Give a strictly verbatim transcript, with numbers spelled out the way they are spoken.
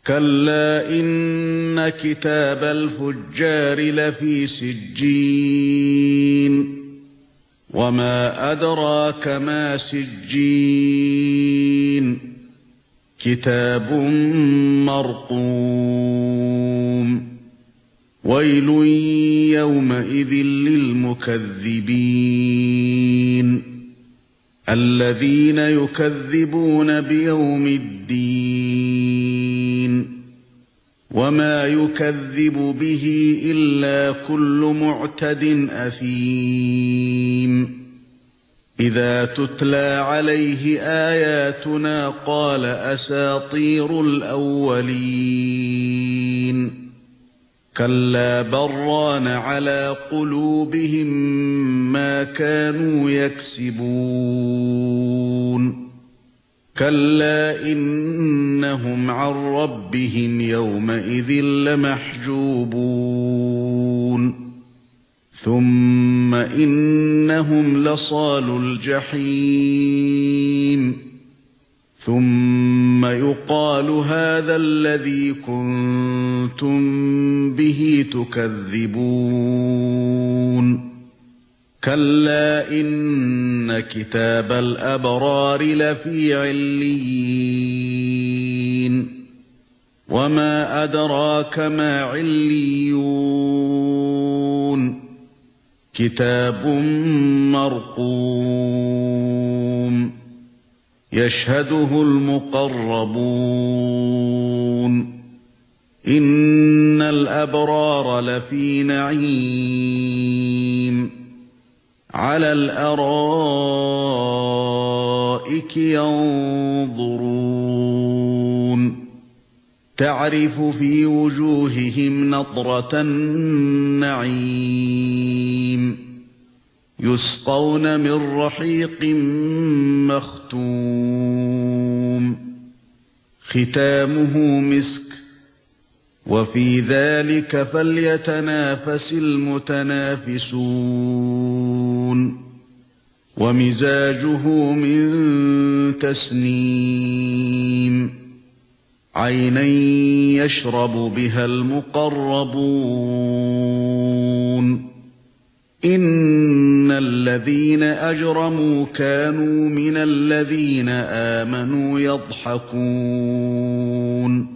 كَلَّا إِنَّ كِتَابَ الْفُجَّارِ لَفِي سِجِّينٍ وَمَا أَدْرَاكَ مَا سِجِّينٌ كِتَابٌ مَّرْقُومٌ وَيْلٌ يَوْمَئِذٍ لِّلْمُكَذِّبِينَ الَّذِينَ يُكَذِّبُونَ بِيَوْمِ الدِّينِ وَمَا يُكَذِّبُ بِهِ إِلَّا كُلُّ مُعْتَدٍ أَثِيمٍ إِذَا تُتْلَى عَلَيْهِ آيَاتُنَا قَالَ أَسَاطِيرُ الْأَوَّلِينَ كَلَّا بَل رَّانَ عَلَى قُلُوبِهِم مَّا كَانُوا يَكْسِبُونَ كَلَّا إِنَّهُمْ عَن رَّبِّهِمْ يَوْمَئِذٍ لَّمَحْجُوبُونَ ثُمَّ إِنَّهُمْ لَصَالُو الْجَحِيمِ ثُمَّ يُقَالُ هَذَا الَّذِي كُنتُم بِهِ تُكَذِّبُونَ كَلَّا إِنَّ كِتَابَ الْأَبْرَارِ لَفِي عِلِّيِّينَ وَمَا أَدْرَاكَ مَا عِلِّيُّونَ كِتَابٌ مَّرْقُومٌ يَشْهَدُهُ الْمُقَرَّبُونَ إِنَّ الْأَبْرَارَ لَفِي نَعِيمٍ عَلَى الْأَرَائِكِ يَنظُرُونَ تَعْرِفُ فِي وُجُوهِهِمْ نَضْرَةَ النَّعِيمِ يُسْقَوْنَ مِن رَّحِيقٍ مَّخْتُومٍ خِتَامُهُ مِسْكٌ وَفِي ذَلِكَ فَلْيَتَنَافَسِ الْمُتَنَافِسُونَ وَمِزَاجُهُ مِن تَسْنِيمٍ عَيْنًا يَشْرَبُ بِهَا الْمُقَرَّبُونَ إِنَّ الَّذِينَ أَجْرَمُوا كَانُوا مِنَ الَّذِينَ آمَنُوا يَضْحَكُونَ